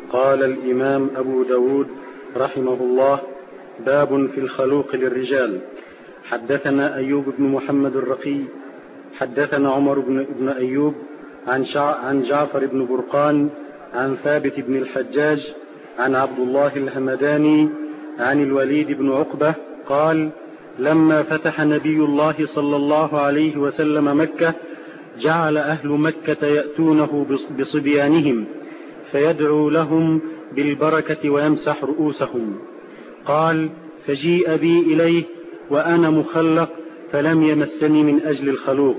قال الإمام أبو داود رحمه الله: باب في الخلوق للرجال. حدثنا أيوب بن محمد الرقي حدثنا عمر بن أيوب عن جعفر بن برقان عن ثابت بن الحجاج عن عبد الله الهمداني عن الوليد بن عقبة قال: لما فتح نبي الله صلى الله عليه وسلم مكة جعل أهل مكة يأتونه بصبيانهم فيدعو لهم بالبركة ويمسح رؤوسهم. قال: فجيء بي إليه وأنا مخلق فلم يمسني من أجل الخلوق.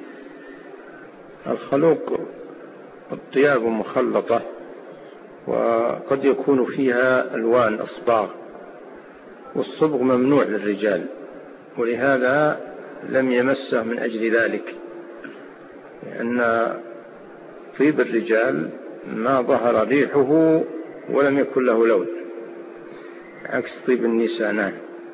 الخلوق الطياب مخلطة، وقد يكون فيها ألوان أصباغ، والصبغ ممنوع للرجال، ولهذا لم يمسه من أجل ذلك، لأن طيب الرجال ما ظهر ريحه ولم يكن له لون، عكس طيب النساء. نعم.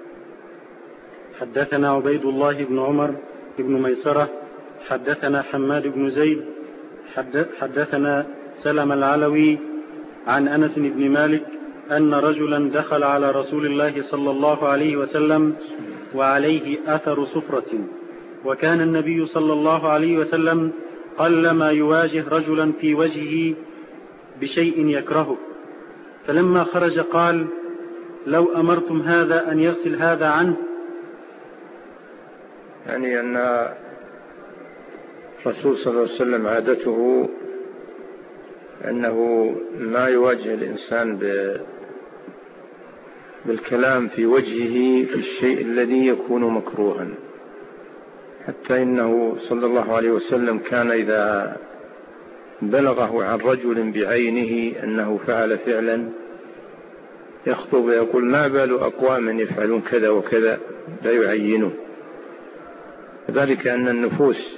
حدثنا عبيد الله بن عمر بن ميسرة حدثنا حماد بن زيد حدثنا سلم العلوي عن أنس بن مالك أن رجلا دخل على رسول الله صلى الله عليه وسلم وعليه أثر صفرة، وكان النبي صلى الله عليه وسلم قلما يواجه رجلا في وجهه بشيء يكرهه، فلما خرج قال: لو أمرتم هذا أن يغسل هذا عنه. يعني أن الرسول صلى الله عليه وسلم عادته أنه ما يواجه الإنسان بالكلام في وجهه في الشيء الذي يكون مكروها، حتى إنه صلى الله عليه وسلم كان إذا بلغه عن رجل بعينه أنه فعل فعلا يخطب ويقول: ما بال أقوام يفعلون كذا وكذا، لا يعينه. ذلك أن النفوس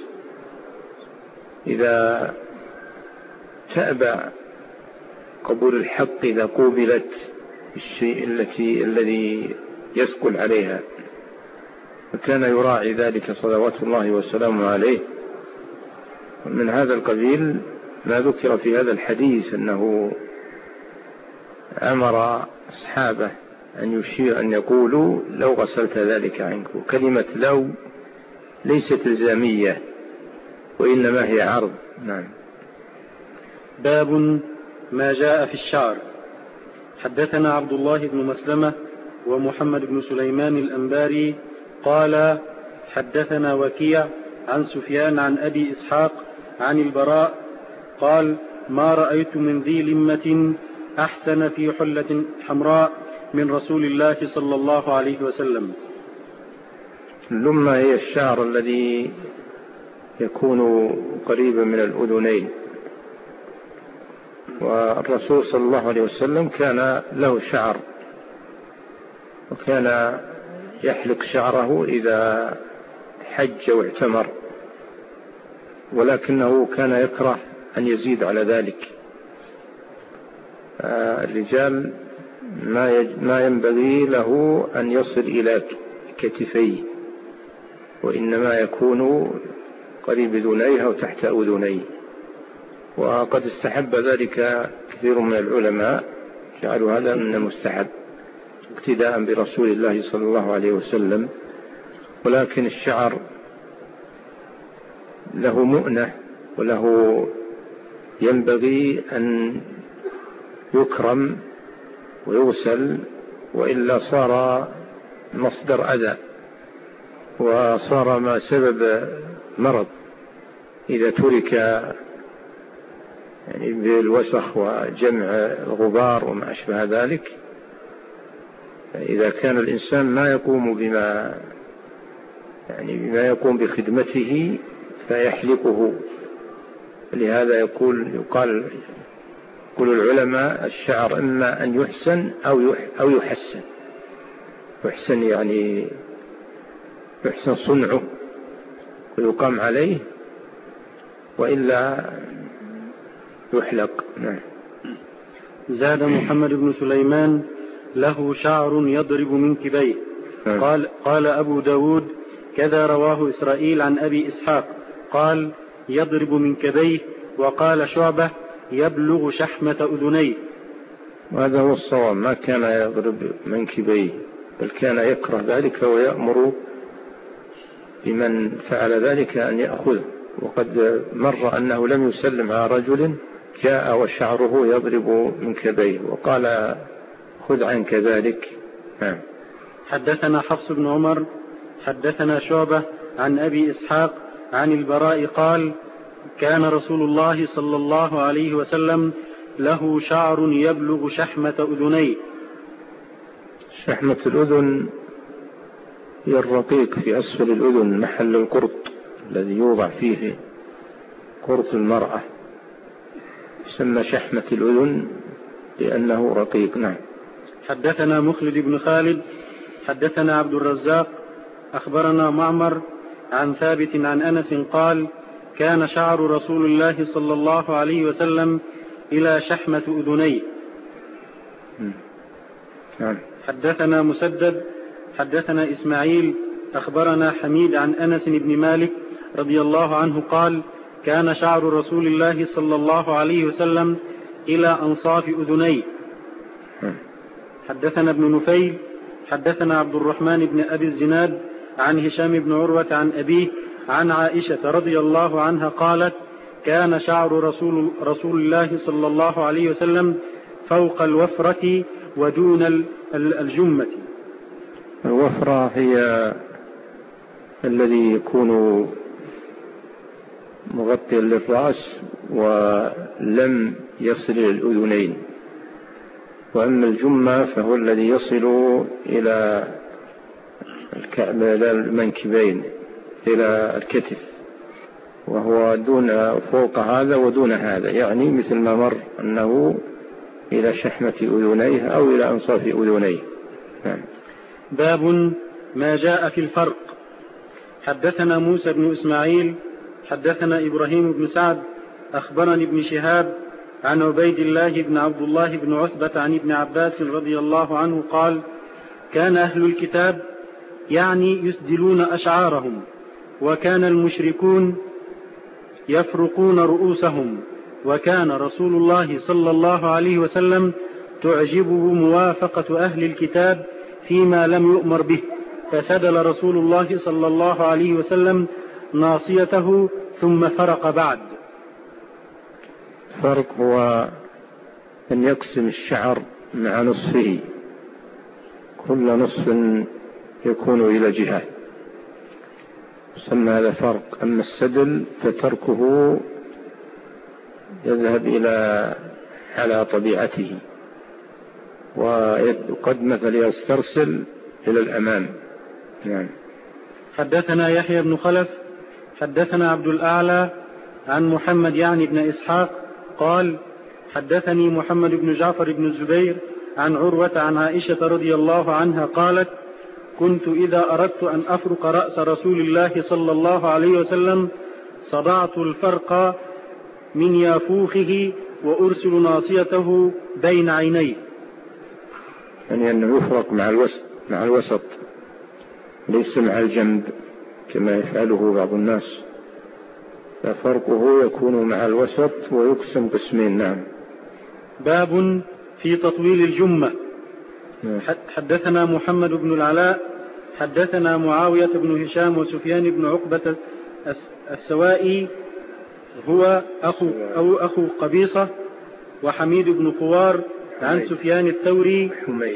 إذا تأبى قبول الحق إذا قوبلت الشيء الذي يثقل عليها، وكان يراعي ذلك صلوات الله وسلامه عليه. ومن هذا القبيل ما ذكر في هذا الحديث أنه أمر أصحابه أن يقولوا: لو غسلت ذلك عنك. كلمة لو ليست إلزامية وإنما هي عرض. نعم. باب ما جاء في الشعر. حدثنا عبد الله بن مسلمة ومحمد بن سليمان الأنباري قال: حدثنا وكيع عن سفيان عن أبي إسحاق عن البراء قال: ما رأيت من ذي لمة أحسن في حلة حمراء من رسول الله صلى الله عليه وسلم. اللمة هي الشعر الذي يكون قريبا من الأذنين، والرسول صلى الله عليه وسلم كان له شعر، وكان يحلق شعره إذا حج واعتمر، ولكنه كان يكره أن يزيد على ذلك. الرجال ما ينبغي له أن يصل إلى كتفيه، وإنما يكون قريب أذنيه أو تحت أذنيه. وقد استحب ذلك كثير من العلماء، جعلوا هذا من المستحب اقتداء برسول الله صلى الله عليه وسلم. ولكن الشعر له مؤنة وله ينبغي أن يكرم ويغسل، وإلا صار مصدر أذى وصار ما سبب مرض إذا ترك يعني بالوسخ وجمع الغبار وما أشبه ذلك. إذا كان الإنسان ما يقوم بما يقوم بخدمته فيحلقه. لهذا يقول العلماء: الشعر إما أن يحسن أو يحسن. يحسن يعني يحسن صنعه ويقام عليه، وإلا يحلق. نعم. زاد محمد بن سليمان: له شعر يضرب من كبيه. قال أبو داود: كذا رواه إسرائيل عن أبي إسحاق قال: يضرب من كبيه. وقال شعبة: يبلغ شحمة أذنيه. وهذا هو الصواب، ما كان يضرب منكبيه، بل كان يكره ذلك ويأمر بمن فعل ذلك أن يأخذه. وقد مر أنه لم يسلم على رجل جاء وشعره يضرب منكبيه وقال خذ عنك ذلك. نعم. حدثنا حفص بن عمر حدثنا شعبة عن أبي إسحاق عن البراء قال كان رسول الله صلى الله عليه وسلم له شعر يبلغ شحمة أذنيه. شحمة الأذن هي الرقيق في أسفل الأذن، محل القرط الذي يوضع فيه قرط المرأة، يسمى شحمة الأذن لأنه رقيق. نعم. حدثنا مخلد بن خالد حدثنا عبد الرزاق أخبرنا معمر عن ثابت عن أنس قال كان شعر رسول الله صلى الله عليه وسلم إلى شحمة أذنيه. نعم. حدثنا مسدد حدثنا إسماعيل أخبرنا حميد عن أنس بن مالك رضي الله عنه قال كان شعر رسول الله صلى الله عليه وسلم إلى أنصاف أذنيه. حدثنا ابن نفيل حدثنا عبد الرحمن بن أبي الزناد عن هشام بن عروة عن أبيه عن عائشة رضي الله عنها قالت كان شعر رسول الله صلى الله عليه وسلم فوق الوفرة ودون الجمة. الوفرة هي الذي يكون مغطيا للرأس ولم يصل إلى الأذنين، وأما الجمة فهو الذي يصل إلى المنكبين إلى الكتف، وهو دون فوق هذا ودون هذا، يعني مثل ما مر أنه إلى شحمة أذنيه أو إلى أنصاف أذنيه. نعم. باب ما جاء في الفرق. حدثنا موسى بن إسماعيل حدثنا إبراهيم بن سعد أخبرني ابن شهاب عن عبيد الله بن عبد الله بن عتبة عن ابن عباس رضي الله عنه قال كان أهل الكتاب يعني يسدلون أشعارهم، وكان المشركون يفرقون رؤوسهم، وكان رسول الله صلى الله عليه وسلم تعجبه موافقة أهل الكتاب فيما لم يؤمر به، فسدل رسول الله صلى الله عليه وسلم ناصيته ثم فرق بعد. فرق هو أن يقسم الشعر مع نصفه، كل نصف يكون إلى جهة، يسمى هذا فرق. أما السدل فتركه يذهب على طبيعته، وقد مثل يسترسل إلى الأمام. يعني. حدثنا يحيى بن خلف حدثنا عبد الأعلى عن محمد يعني بن إسحاق قال حدثني محمد بن جعفر بن الزبير عن عروة عن عائشة رضي الله عنها قالت كنت إذا أردت أن أفرق رأس رسول الله صلى الله عليه وسلم صدعت الفرق من يافوخه وأرسل ناصيته بين عينيه. يعني أنه يفرق مع الوسط ليس مع الجنب كما يفعله بعض الناس، ففرقه يكون مع الوسط ويقسم قسمين. نعم. باب في تطويل الجمة. حدثنا محمد بن العلاء حدثنا معاوية بن هشام وسفيان بن عقبة السوائي هو أخو قبيصة، وحميد بن خوار عن سفيان الثوري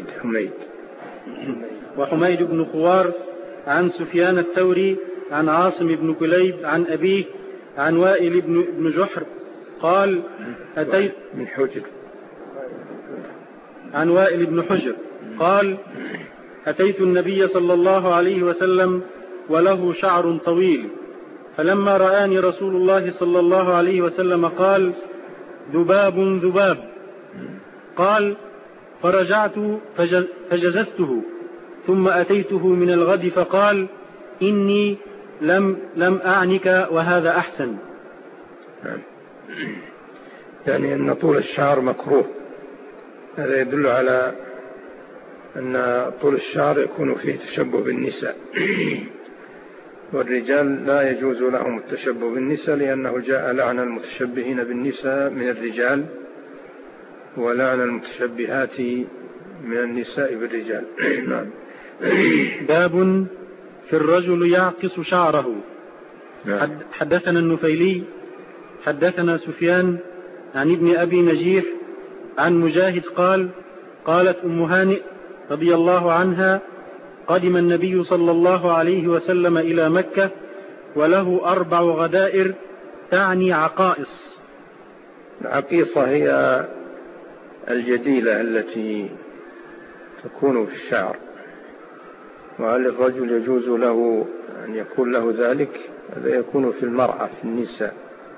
وحميد بن خوار عن سفيان الثوري عن عاصم بن كليب عن أبيه عن وائل بن جحر قال أتيت من حجر عن وائل بن حجر قال أتيت النبي صلى الله عليه وسلم وله شعر طويل، فلما رآني رسول الله صلى الله عليه وسلم قال ذباب ذباب، قال فرجعت فجززته، ثم أتيته من الغد فقال إني لم أعنك وهذا أحسن. يعني أن طول الشعر مكروه، هذا يدل على أن طول الشعر يكون فيه تشبه بالنساء والرجال لا يجوز لهم التشبه بالنساء، لأنه جاء لعن المتشبهين بالنساء من الرجال، ولعن المتشبهات من النساء بالرجال. نعم. باب في الرجل يعقص شعره. نعم. حدثنا النفيلي حدثنا سفيان عن ابن أبي نجيح عن مجاهد قال قالت أم هانئ رضي الله عنها قدم النبي صلى الله عليه وسلم إلى مكة وله 4 غدائر تعني عقائص. العقيصة هي الجديلة التي تكون في الشعر، وهل الرجل يجوز له أن يكون له ذلك؟ هذا يكون في المرأة في النساء،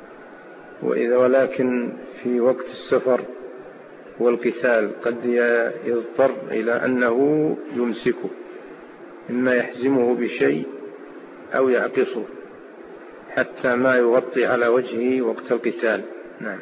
ولكن في وقت السفر والقتال قد يضطر إلى أنه يمسكه، إما يحزمه بشيء أو يعقصه حتى ما يغطي على وجهه وقت القتال. نعم.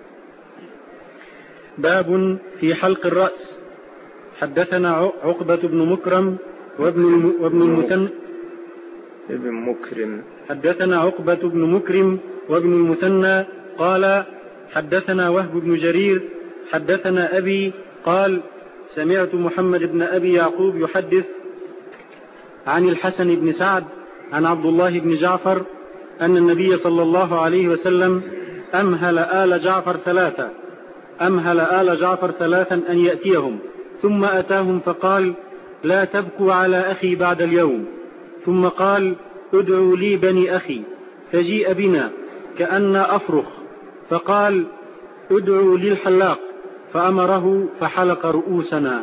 باب في حلق الرأس. حدثنا عقبة بن مكرم وابن المثنى ابن مكرم. حدثنا عقبة بن مكرم وابن المثنى قال حدثنا وهب بن جرير حدثنا أبي قال سمعت محمد بن أبي يعقوب يحدث عن الحسن بن سعد عن عبد الله بن جعفر أن النبي صلى الله عليه وسلم أمهل آل جعفر ثلاثا أن يأتيهم، ثم أتاهم فقال لا تبكوا على أخي بعد اليوم، ثم قال ادعوا لي بني أخي، فجيء بنا كأن أفرخ، فقال ادعوا لي الحلاق، فأمره فحلق رؤوسنا.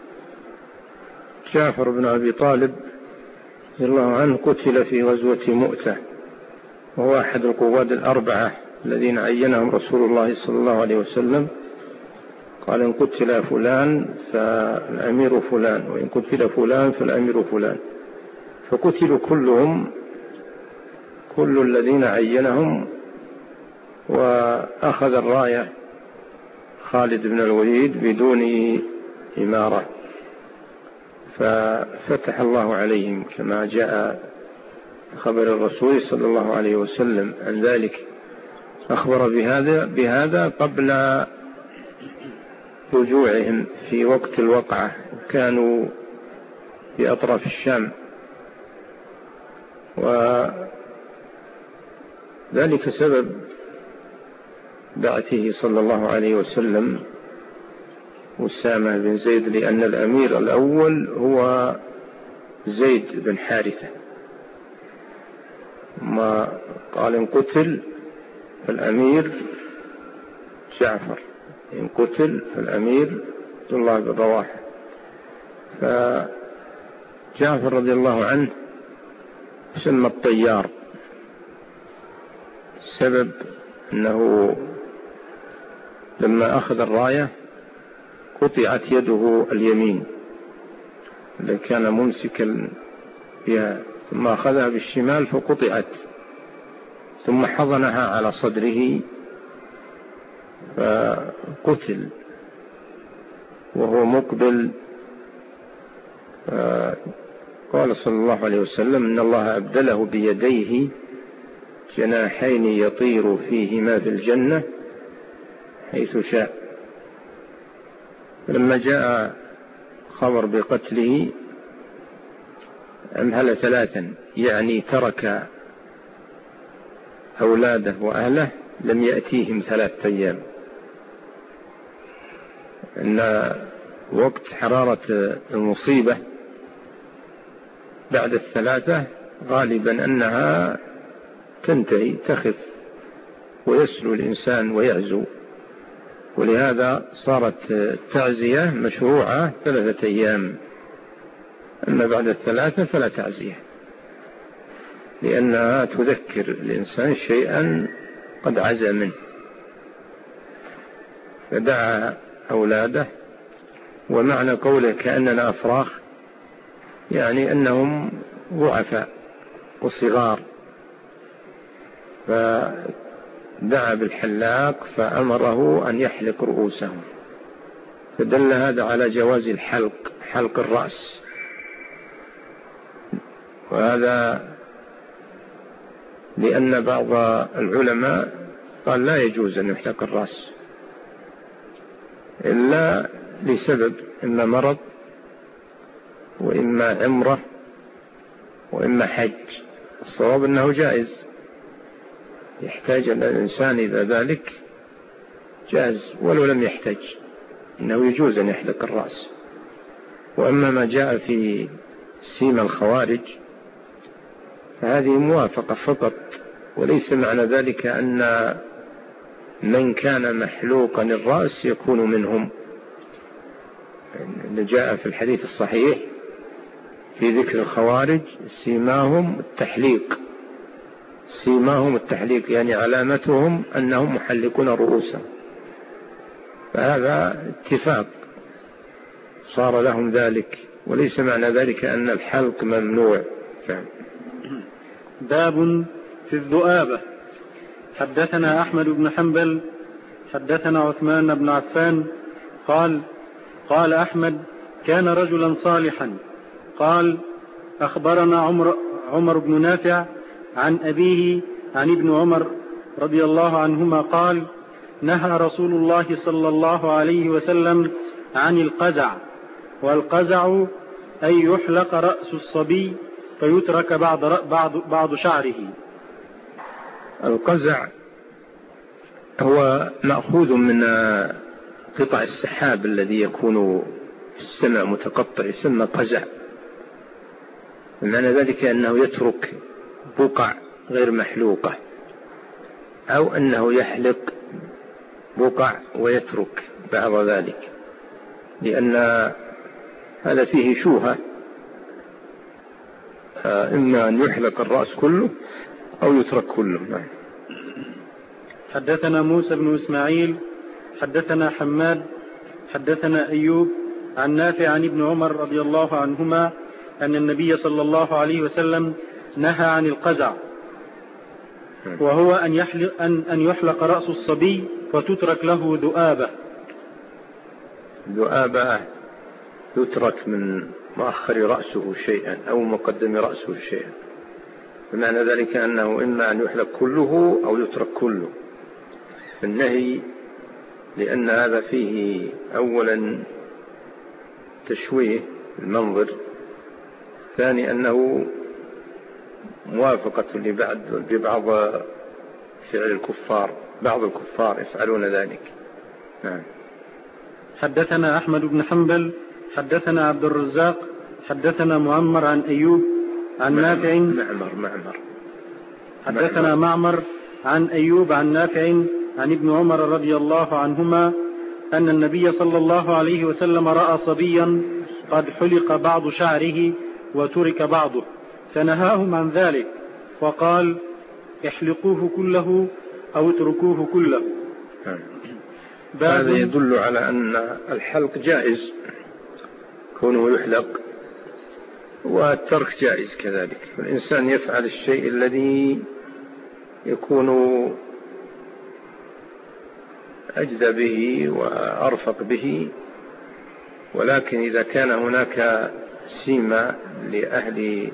جعفر بن أبي طالب رضي الله عنه قتل في غزوة مؤتة، وهو أحد القواد 4 الذين عينهم رسول الله صلى الله عليه وسلم، قال إن قتل فلان فالأمير فلان، وإن قتل فلان فالأمير فلان، فقتلوا كلهم، كل الذين عينهم، وأخذ الراية خالد بن الوليد بدون إمارة، ففتح الله عليهم كما جاء خبر الرسول صلى الله عليه وسلم عن ذلك، أخبر بهذا قبل رجوعهم في وقت الوقعة، كانوا في أطراف الشام، وذلك سبب بعثه صلى الله عليه وسلم أسامة بن زيد، لأن الأمير الأول هو زيد بن حارثة، ما قال إن قتل فالأمير جعفر، إن قتل فالأمير عبد الله بن رواحة. فجعفر رضي الله عنه سمى الطيار، السبب أنه لما أخذ الراية قطعت يده اليمين التي كان ممسكا بها، ثم أخذها بالشمال فقطعت، ثم حضنها على صدره فقتل وهو مقبل. قال صلى الله عليه وسلم إن الله أبدله بيديه جناحين يطير فيهما في الجنة حيث شاء. لما جاء خبر بقتله أمهل 3، يعني ترك أولاده وأهله، لم يأتيهم 3 أيام، إن وقت حرارة المصيبة بعد 3 غالبا أنها تنتهي، تخف ويسلو الإنسان ويعزو، ولهذا صارت التعزية مشروعة 3 أيام، أما بعد 3 فلا تعزية، لأنها تذكر الإنسان شيئا قد عزى منه. فدعا أولاده، ومعنى قوله كأننا أفراخ يعني أنهم ضعفاء وصغار، فدعا بالحلاق فأمره أن يحلق رؤوسهم، فدل هذا على جواز حلق الرأس، وهذا لأن بعض العلماء قال لا يجوز أن يحلق الرأس، إلا لسبب، إما مرض وإما عمرة وإما حج. الصواب أنه جائز، يحتاج الإنسان إلى ذلك جائز، ولو لم يحتاج إنه يجوز أن يحلق الرأس. وأما ما جاء في سيما الخوارج فهذه موافقة فقط، وليس معنى ذلك أن من كان محلوقا الرأس يكون منهم. اللي جاء في الحديث الصحيح في ذكر الخوارج سيماهم التحليق، سيماهم التحليق يعني علامتهم أنهم محلقون رؤوسهم، فهذا اتفاق صار لهم ذلك، وليس معنى ذلك أن الحلق ممنوع. باب في الذؤابة. حدثنا أحمد بن حنبل حدثنا عثمان بن عفان قال أحمد كان رجلا صالحا. قال أخبرنا عمر بن نافع عن أبيه عن ابن عمر رضي الله عنهما قال نهى رسول الله صلى الله عليه وسلم عن القزع، والقزع أن يحلق رأس الصبي فيترك بعض شعره. القزع هو مأخوذ من قطع السحاب الذي يكون في السماء متقطع، يسمى قزع. معنى ذلك أنه يترك بقع غير محلوقة، أو أنه يحلق بقع ويترك بعض ذلك، لأن هذا فيه شوهة، إما أن يحلق الرأس كله أو يترك كله. حدثنا موسى بن إسماعيل حدثنا حماد حدثنا أيوب عن نافع عن ابن عمر رضي الله عنهما أن النبي صلى الله عليه وسلم نهى عن القزع، وهو أن يحلق رأس الصبي فتترك له ذؤابة. ذؤابة يترك من مؤخر رأسه شيئا أو مقدم رأسه شيئا، بمعنى ذلك أنه إما أن يحلق كله أو يترك كله. النهي لأن هذا فيه أولا تشويه المنظر، ثاني أنه موافقة لبعض فعل الكفار، بعض الكفار يفعلون ذلك. نعم. حدثنا أحمد بن حنبل حدثنا عبد الرزاق حدثنا معمر عن أيوب عن نافع حدثنا معمر عن أيوب عن نافع عن ابن عمر رضي الله عنهما أن النبي صلى الله عليه وسلم رأى صبيا قد حلق بعض شعره وترك بعضه فنهاهم عن ذلك وقال احلقوه كله أو اتركوه كله. هذا يدل على أن الحلق جائز كونه يحلق، والترك جائز كذلك. الإنسان يفعل الشيء الذي يكون أجدى به وأرفق به، ولكن إذا كان هناك سيما لأهل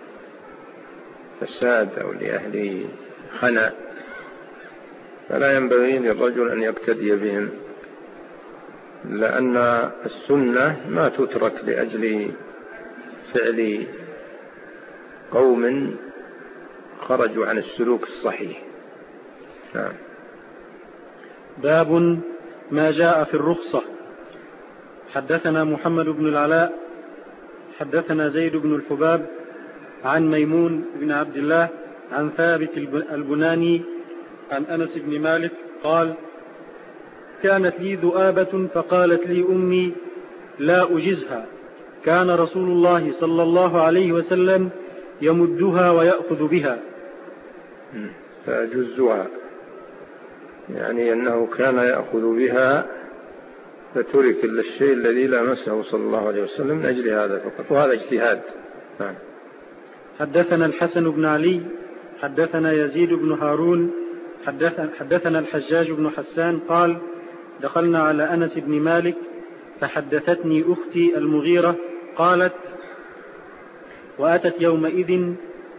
فساد أو لأهل خنا فلا ينبغي للرجل أن يقتدي بهم، لأن السنة ما تترك لأجل فعل قوم خرجوا عن السلوك الصحيح. نعم. باب ما جاء في الرخصة. حدثنا محمد بن العلاء حدثنا زيد بن الحباب عن ميمون بن عبد الله عن ثابت البناني عن أنس بن مالك قال كانت لي ذؤابة فقالت لي أمي لا أجزها، كان رسول الله صلى الله عليه وسلم يمدها ويأخذ بها. فجزها يعني أنه كان يأخذ بها فترك إلا الشيء الذي لامسه صلى الله عليه وسلم من أجل هذا فقط، وهذا اجتهاد. نعم. حدثنا الحسن بن علي حدثنا يزيد بن هارون حدثنا الحجاج بن حسان قال دخلنا على أنس بن مالك فحدثتني أختي المغيرة قالت وأتت يومئذ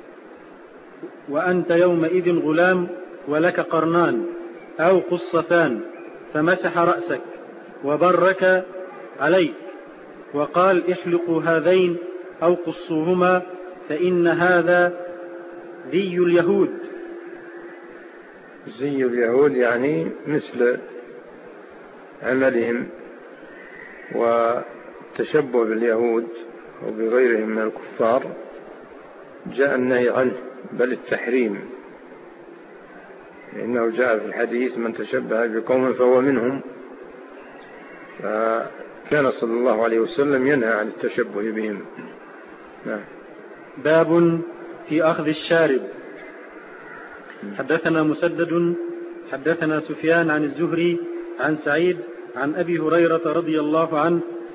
وأنت يومئذ غلام ولك قرنان أو قصتان فمسح رأسك وبرك عليك، وقال احلقوا هذين أو قصوهما فإن هذا ذي اليهود. زي اليهود يعني مثل عملهم وتشبه باليهود أو بغيرهم من الكفار، جاء النهي عنه بل التحريم، لأنه جاء في الحديث من تشبه بقوم فهو منهم، فكان صلى الله عليه وسلم ينهى عن التشبه بهم. نعم. باب في أخذ الشارب. حدثنا مسدد حدثنا سفيان عن الزهري عن سعيد عن أبي هريرة رضي الله عنه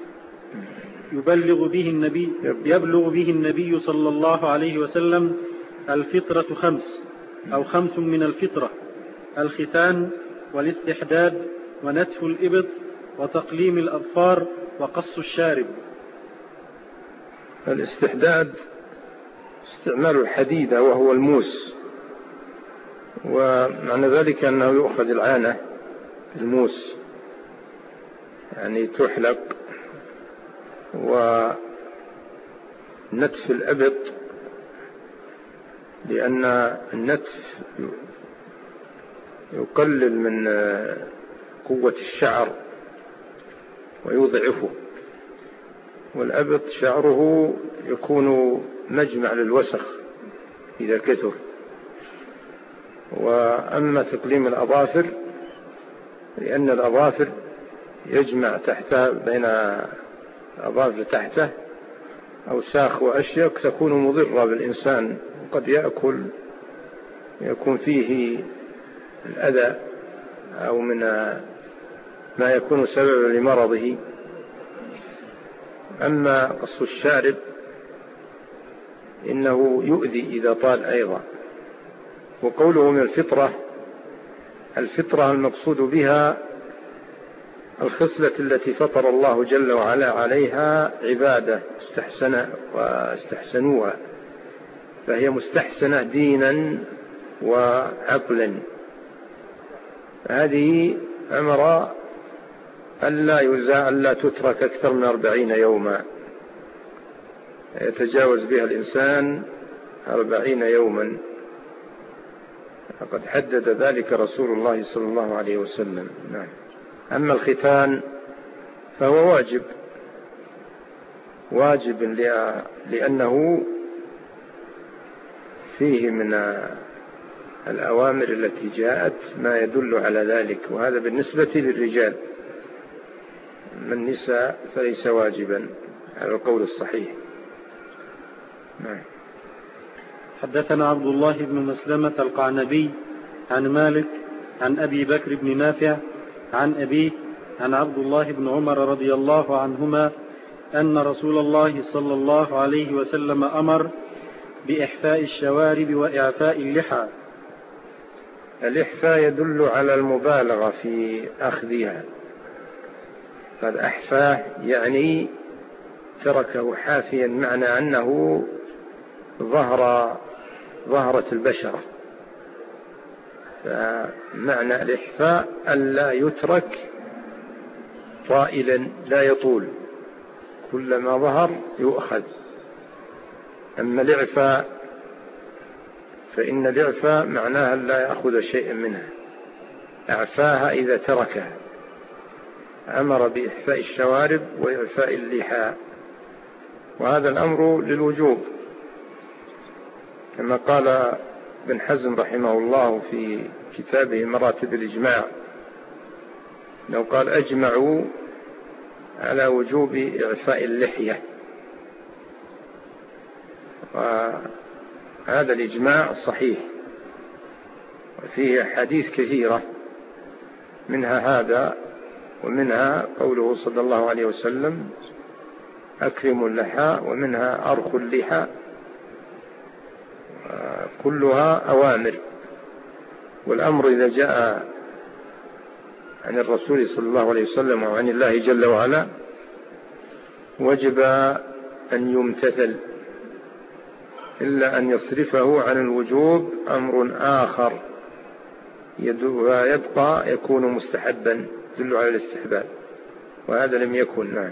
يبلغ به النبي صلى الله عليه وسلم: الفطرة 5 أو 5 من الفطرة: الختان والاستحداد ونتف الإبط وتقليم الأظفار وقص الشارب. الاستحداد استعمال الحديدة وهو الموس، ومعنى ذلك أنه يؤخذ العانة الموس يعني تحلق، ونتف الأبط لأن النتف يقلل من قوة الشعر ويضعفه، والأبط شعره يكون مجمع للوسخ إذا كثر. وأما تقليم الأظافر لأن الأظافر يجمع تحتها بين الأظافر تحته أوساخ وأشياء تكون مضرة بالإنسان، وقد يكون فيه الأذى أو من ما يكون سببا لمرضه. أما قص الشارب إنه يؤذي إذا طال أيضا. وقوله من الفطرة المقصود بها الخصلة التي فطر الله جل وعلا عليها عبادة واستحسنوها، فهي مستحسنة دينا وعقلا. هذه أمر ألا تترك أكثر من 40 يوما، يتجاوز بها الإنسان 40 يوما، فقد حدد ذلك رسول الله صلى الله عليه وسلم. نعم. أما الختان فهو واجب لأنه فيه من الأوامر التي جاءت ما يدل على ذلك، وهذا بالنسبة للرجال. من النساء فليس واجبا على القول الصحيح. نعم. حدثنا عبد الله بن مسلمة القعنبي عن مالك عن أبي بكر بن نافع عن أبيه عن عبد الله بن عمر رضي الله عنهما أن رسول الله صلى الله عليه وسلم أمر بإحفاء الشوارب وإعفاء اللحى. الإحفاء يدل على المبالغة في أخذها، قد أحفاه يعني تركه حافيا، معنى أنه ظهرت البشرة. فمعنى الإحفاء ألا يترك طائلا لا يطول، كلما ظهر يؤخذ. أما الإعفاء فإن الإعفاء معناها لا يأخذ شيئا منها، أعفاها إذا تركها. أمر بإحفاء الشوارب وإعفاء اللحى، وهذا الأمر للوجوب، كما قال ابن حزم رحمه الله في كتابه مراتب الإجماع، لو قال أجمعوا على وجوب إعفاء اللحية. وهذا الإجماع صحيح، وفيه حديث كثيرة، منها هذا ومنها قوله صلى الله عليه وسلم أكرموا اللحى، ومنها أرخوا اللحى، كلها أوامر. والأمر إذا جاء عن الرسول صلى الله عليه وسلم وعن الله جل وعلا وجب أن يمتثل، إلا أن يصرفه عن الوجوب أمر آخر ويبقى يكون مستحبا، يدل على الاستحباب. وهذا لم يكن. نعم.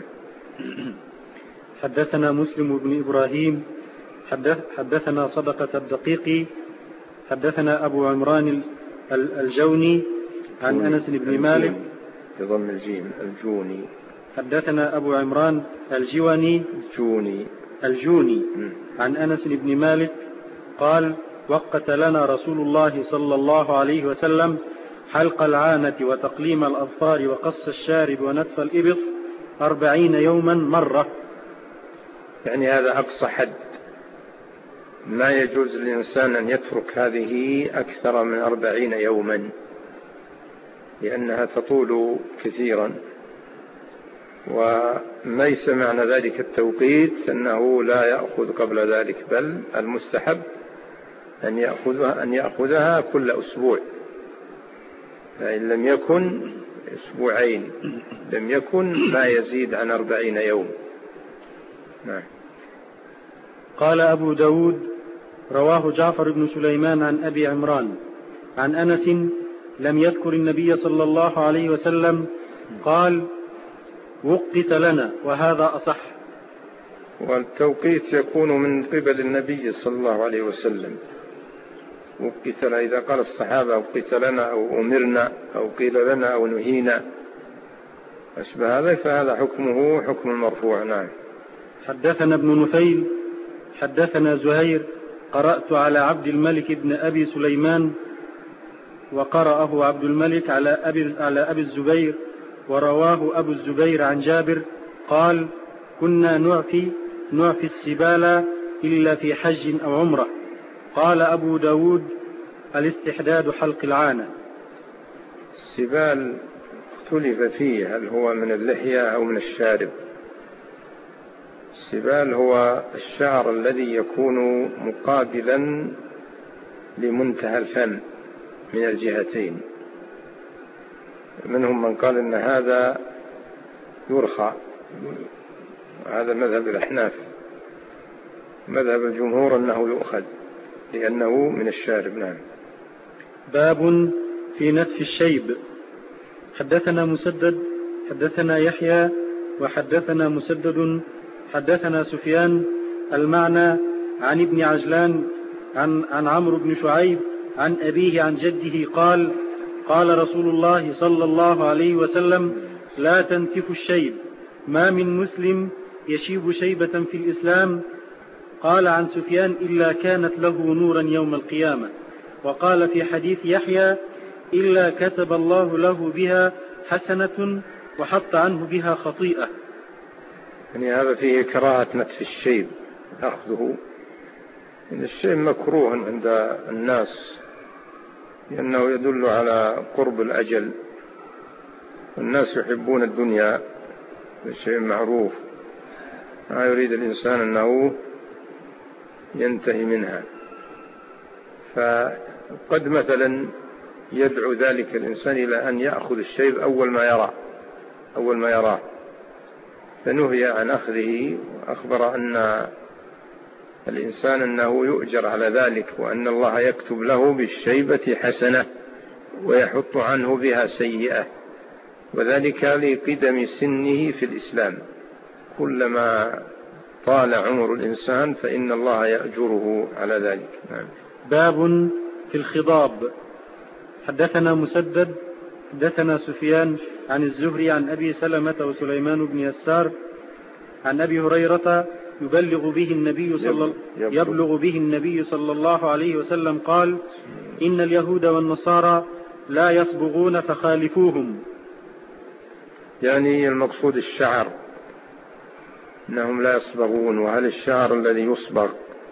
حدثنا مسلم بن إبراهيم حدثنا صدقة الدقيقي حدثنا أبو عمران الجوني عن أنس بن مالك بضم الجيم الجوني. حدثنا أبو عمران الجوني عن أنس بن مالك قال وقت لنا رسول الله صلى الله عليه وسلم حلق العانة وتقليم الأظفار وقص الشارب ونتف الإبط 40 يوما مرة. يعني هذا أقصى حد، ما يجوز للإنسان أن يترك هذه أكثر من 40 يوما، لأنها تطول كثيرا. وليس معنى ذلك التوقيت أنه لا يأخذ قبل ذلك، بل المستحب أن يأخذها كل أسبوع، فإن لم يكن أسبوعين لم يكن ما يزيد عن 40 يوم. نعم. قال أبو داود رواه جعفر بن سليمان عن أبي عمران عن أنس لم يذكر النبي صلى الله عليه وسلم قال وقت لنا، وهذا أصح. والتوقيت يكون من قبل النبي صلى الله عليه وسلم. وقت لنا إذا قال الصحابة وقت لنا أو أمرنا أو قيل لنا أو نهينا أشبه هذا، فهذا حكمه حكم المرفوع. نعم. حدثنا ابن نفيل حدثنا زهير قرأت على عبد الملك بن أبي سليمان وقرأه عبد الملك على أبي الزبير، ورواه أبو الزبير عن جابر قال كنا نعفي السبال إلا في حج أو عمرة. قال أبو داود الاستحداد حلق العانة. السبال اختلف فيه هل هو من اللحية أو من الشارب. السبال هو الشعر الذي يكون مقابلا لمنتهى الفم من الجهتين. منهم من قال إن هذا يرخى، هذا مذهب الأحناف. مذهب الجمهور أنه يؤخذ لأنه من الشارب. نعم. باب في نتف الشيب. حدثنا مسدد حدثنا يحيى وحدثنا مسدد حدثنا سفيان المعنى عن ابن عجلان عن عمرو بن شعيب عن أبيه عن جده قال قال رسول الله صلى الله عليه وسلم لا تنتف الشيب، ما من مسلم يشيب شيبة في الإسلام. قال عن سفيان إلا كانت له نورا يوم القيامة. وقال في حديث يحيى إلا كتب الله له بها حسنة وحط عنه بها خطيئة. يعني هذا فيه كراهة نتف الشيب أخذه، إن الشيب مكروه عند الناس لأنه يدل على قرب الأجل، والناس يحبون الدنيا، الشيء معروف، ما يريد الإنسان أنه ينتهي منها. فقد مثلا يدعو ذلك الإنسان إلى أن يأخذ الشيب أول ما يراه، فنهي عن أخذه، وأخبر أن الإنسان أنه يؤجر على ذلك، وأن الله يكتب له بالشيبة حسنة ويحط عنه بها سيئة، وذلك لقدم سنه في الإسلام. كلما طال عمر الإنسان فإن الله يأجره على ذلك. نعم. باب في الخضاب. حدثنا مسدد حدثنا سفيان عن الزهري عن أبي سلمة وسليمان بن يسار عن أبي هريرة يبلغ به النبي صلى الله عليه وسلم قال إن اليهود والنصارى لا يصبغون فخالفوهم. يعني المقصود الشعر، إنهم لا يصبغون. وهل الشعر الذي يصبغ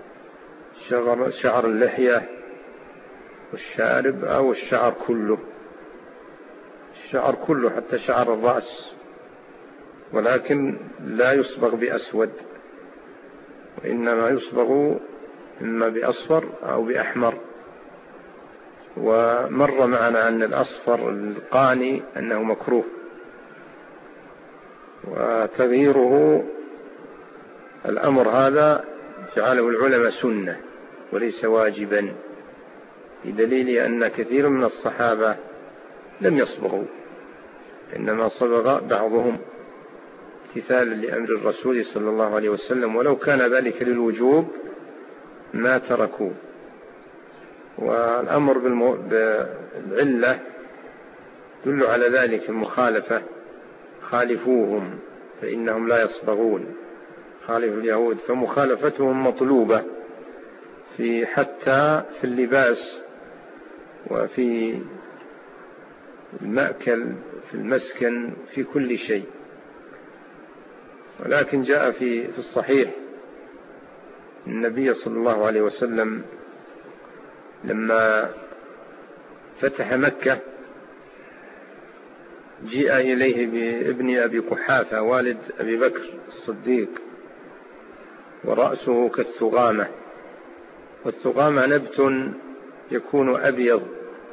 شعر اللحية والشارب أو الشعر كله؟ الشعر كله حتى شعر الرأس، ولكن لا يصبغ بأسود، وإنما يصبغ إما بأصفر أو بأحمر. ومر معنا أن الأصفر القاني أنه مكروه، وتغييره الأمر هذا جعله العلماء سنة وليس واجبا، بدليل أن كثير من الصحابة لم يصبغوا، إنما صبغ بعضهم امتثالا لأمر الرسول صلى الله عليه وسلم، ولو كان ذلك للوجوب ما تركوه. والأمر بالعلة يدل على ذلك المخالفة، خالفوهم فإنهم لا يصبغون، خالف اليهود، فمخالفتهم مطلوبة حتى في اللباس وفي المأكل في المسكن في كل شيء. ولكن جاء في الصحيح النبي صلى الله عليه وسلم لما فتح مكة جاء إليه بابن أبي قحافة والد أبي بكر الصديق ورأسه كالثغامة، والثغامة نبت يكون أبيض،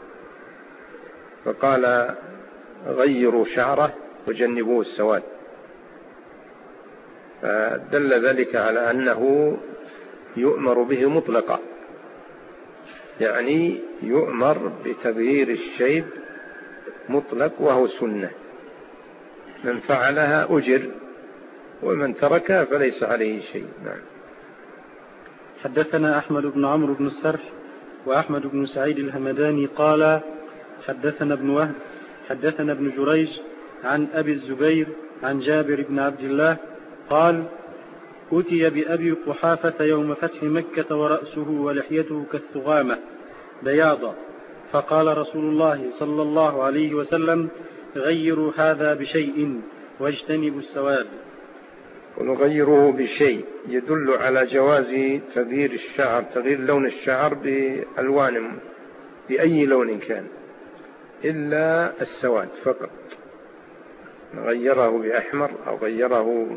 فقال غيروا شعره وجنبوه السواد، فدل ذلك على أنه يؤمر به مطلقا، يعني يؤمر بتغيير الشيب مطلق وهو سنة، من فعلها أجر ومن تركها فليس عليه شيء. نعم. حدثنا أحمد بن عمرو بن السرح وأحمد بن سعيد الهمداني قال حدثنا ابن وهب حدثنا ابن جريج عن أبي الزبير عن جابر بن عبد الله قال أتي بأبي قحافة يوم فتح مكة ورأسه ولحيته كالثغامة بياضا، فقال رسول الله صلى الله عليه وسلم غيروا هذا بشيء واجتنبوا السواد. ونغيره بشيء يدل على جواز تغيير الشعر، تغيير لون الشعر بألوان بأي لون كان إلا السواد فقط، غيره بأحمر أو غيره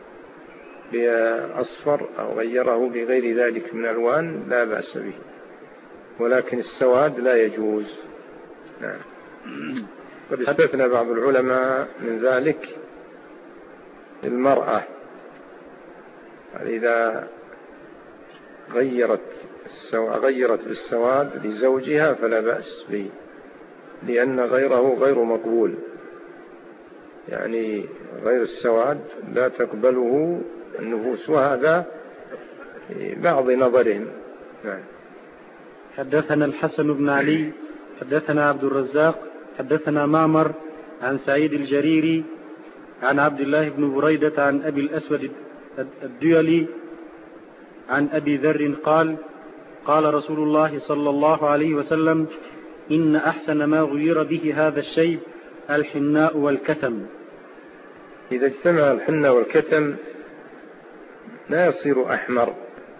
بأصفر أو غيره بغير ذلك من ألوان لا بأس به، ولكن السواد لا يجوز. نعم. قد استثنى بعض العلماء من ذلك المرأة، إذا غيرت بالسواد لزوجها فلا بأس به، لأن غيره غير مقبول، يعني غير السواد لا تقبله النفوس، وهذا بعض نظرهم. نعم. حدثنا الحسن بن علي حدثنا عبد الرزاق حدثنا معمر عن سعيد الجريري عن عبد الله بن بريدة عن أبي الأسود الديلي عن أبي ذر قال قال رسول الله صلى الله عليه وسلم إن أحسن ما غير به هذا الشيب الحناء والكتم. إذا اجتمع الحناء والكتم لا يصير أحمر،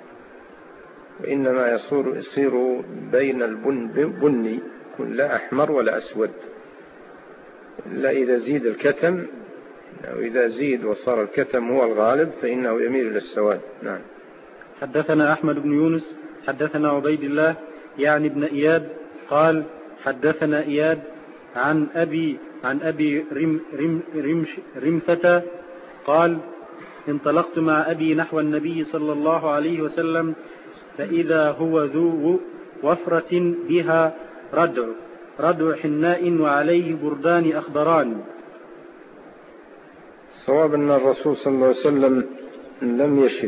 وإنما يصير بين البني، لا أحمر ولا أسود، إلا إذا زيد الكتم، أو إذا زيد وصار الكتم هو الغالب فإنه يميل إلى السواد. نعم. حدثنا أحمد بن يونس حدثنا عبيد الله يعني ابن إياد قال حدثنا إياد عن أبي رمثة قال انطلقت مع أبي نحو النبي صلى الله عليه وسلم فإذا هو ذو وفرة بها ردع حناء وعليه بردان أخضران. الصواب أن الرسول صلى الله عليه وسلم لم يشب،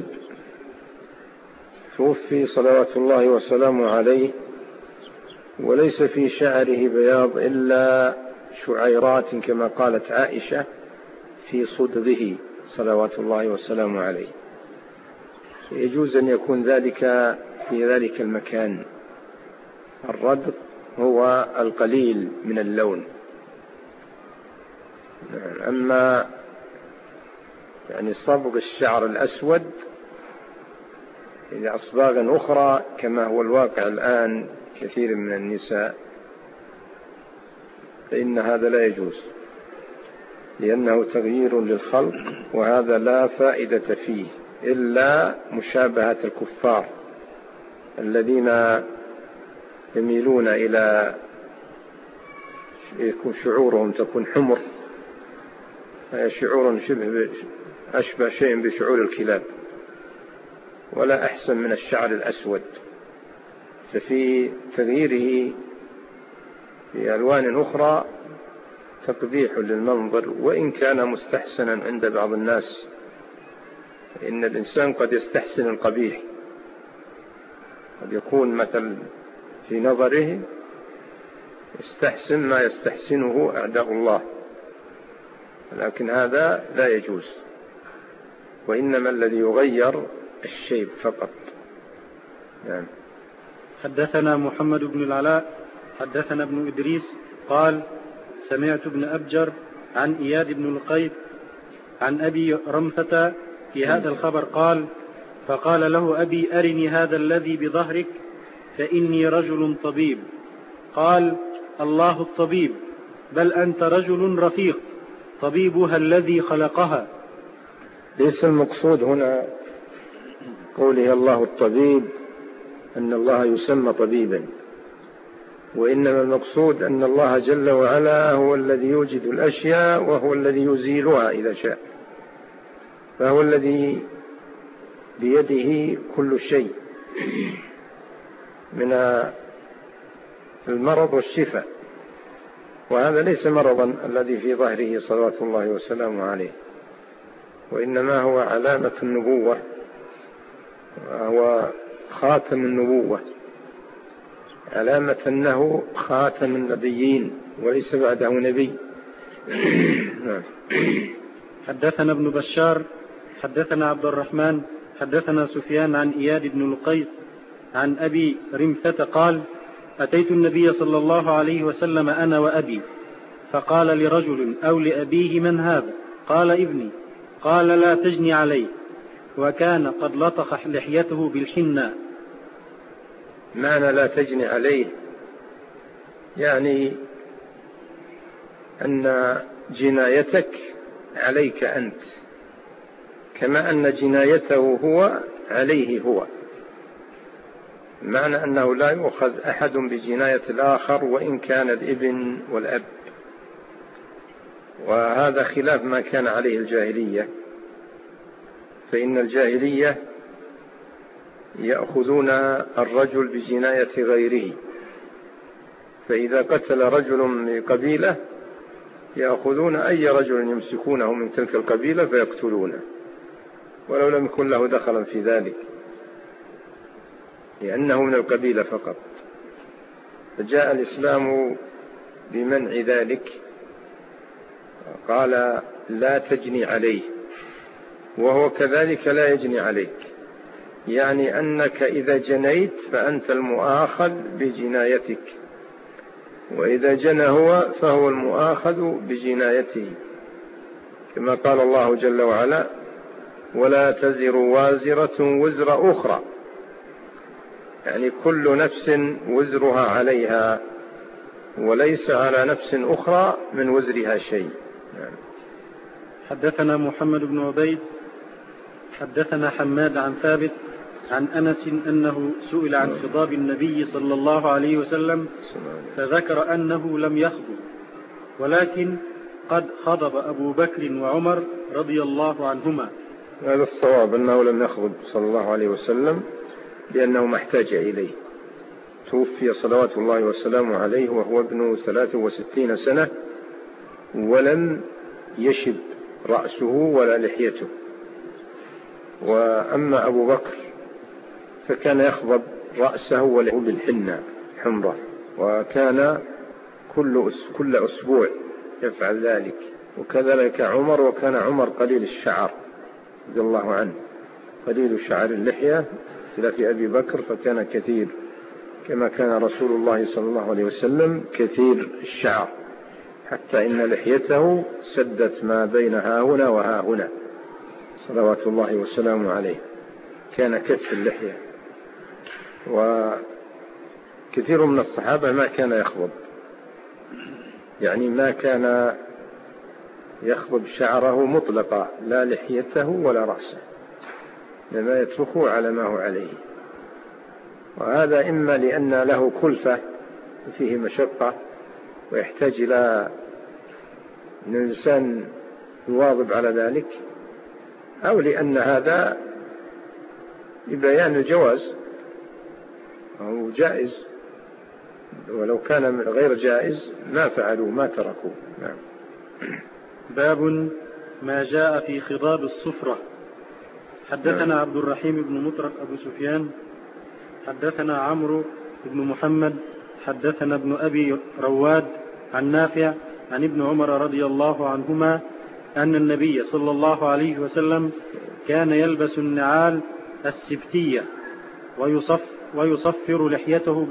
توفي صلوات الله وسلامه عليه وليس في شعره بياض إلا شعيرات كما قالت عائشة في صدغه صلوات الله وسلامه عليه، يجوز أن يكون ذلك في ذلك المكان. الردع هو القليل من اللون. أما يعني صبغ الشعر الأسود إلى أصباغ أخرى كما هو الواقع الآن كثير من النساء، فإن هذا لا يجوز، لأنه تغيير للخلق، وهذا لا فائدة فيه إلا مشابهة الكفار الذين يميلون إلى يكون شعورهم تكون حمر، شعور أشبه شيء بشعور الكلاب، ولا أحسن من الشعر الأسود. ففي تغييره في ألوان أخرى تقبيح للمنظر وإن كان مستحسنا عند بعض الناس. إن الإنسان قد يستحسن القبيح، قد يكون مثل في نظره يستحسن ما يستحسنه أعداء الله، لكن هذا لا يجوز، وإنما الذي يغير الشيب فقط. نعم. حدثنا محمد بن العلاء حدثنا ابن إدريس قال سمعت ابن أبجر عن إياد بن القيط عن أبي رمثة في هذا الخبر قال فقال له أبي أرني هذا الذي بظهرك فإني رجل طبيب. قال الله الطبيب، بل أنت رجل رفيق، طبيبها الذي خلقها. ليس المقصود هنا قوله الله الطبيب أن الله يسمى طبيبا، وإنما المقصود أن الله جل وعلا هو الذي يوجد الأشياء وهو الذي يزيلها إذا شاء، فهو الذي بيده كل شيء من المرض والشفاء، وهذا ليس مرضا الذي في ظهره صلوات الله وسلامه عليه، وإنما هو علامة النبوة وهو خاتم النبوة، علامة أنه خاتم النبيين وليس بعده نبي. حدثنا ابن بشار حدثنا عبد الرحمن حدثنا سفيان عن إياد بن القيط عن أبي رمثة قال أتيت النبي صلى الله عليه وسلم أنا وأبي، فقال لرجل أو لأبيه من هذا؟ قال ابني. قال لا تجني عليه، وكان قد لطخ لحيته بالحناء. معنى لا تجني عليه يعني أن جنايتك عليك أنت، كما أن جنايته هو عليه هو، معنى أنه لا يؤخذ أحد بجناية الآخر وإن كان الابن والأب، وهذا خلاف ما كان عليه الجاهلية، فإن الجاهلية يأخذون الرجل بجناية غيره، فإذا قتل رجل من قبيلة يأخذون أي رجل يمسكونه من تلك القبيلة فيقتلونه ولو لم يكن له دخلا في ذلك، لأنه من القبيلة فقط. فجاء الإسلام بمنع ذلك، قال لا تجني عليه، وهو كذلك لا يجني عليك، يعني أنك إذا جنيت فأنت المؤاخذ بجنايتك، وإذا جنى هو فهو المؤاخذ بجنايته، كما قال الله جل وعلا ولا تزر وازرة وزر أخرى، يعني كل نفس وزرها عليها وليس على نفس أخرى من وزرها شيء. حدثنا محمد بن عبيد حدثنا حماد عن ثابت عن أنس أنه سئل عن خضاب النبي صلى الله عليه وسلم فذكر أنه لم يخضب، ولكن قد خضب أبو بكر وعمر رضي الله عنهما. هذا الصواب أنه لم يخضب صلى الله عليه وسلم لأنه ما احتاج إليه، توفي صلوات الله وسلامه عليه وهو ابن 63 سنة ولم يشب رأسه ولا لحيته. وأما أبو بكر فكان يخضب رأسه وله بالحنة حمرة، وكان كل أسبوع يفعل ذلك، وكذلك عمر، وكان عمر قليل الشعر رضي الله عنه، قليل شعر اللحية، خلاف أبي بكر فكان كثير، كما كان رسول الله صلى الله عليه وسلم كثير الشعر، حتى إن لحيته سدت ما بين هاهنا وهاهنا صلوات الله وسلامه عليه، كان كث اللحية. وكثير من الصحابة ما كان يخضب، يعني ما كان يخضب شعره مطلقا، لا لحيته ولا رأسه، لما يتركه على ما هو عليه، وهذا إما لأن له كلفة فيه مشقة ويحتاج إلى أن الإنسان يواظب على ذلك، أو لأن هذا لبيان الجواز أو جائز، ولو كان غير جائز ما فعلوا ما تركوا. نعم. باب ما جاء في خضاب الصفرة. حدثنا عبد الرحيم بن مطرف أبو سفيان حدثنا عمرو بن محمد حدثنا ابن أبي رواد عن نافع عن ابن عمر رضي الله عنهما أن النبي صلى الله عليه وسلم كان يلبس النعال السبتية ويصفر لحيته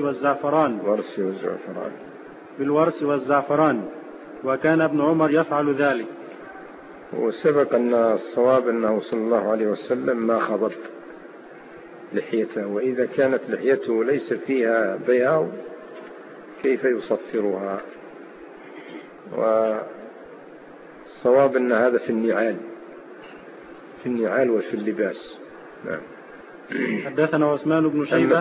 بالورس والزعفران وكان ابن عمر يفعل ذلك. وسبق أن الصواب أنه صلى الله عليه وسلم ما خضب لحيته، وإذا كانت لحيته ليس فيها بياض كيف يصفرها؟ والصواب أن هذا في النعال وفي اللباس. نعم. حدثنا عثمان بن شيبة.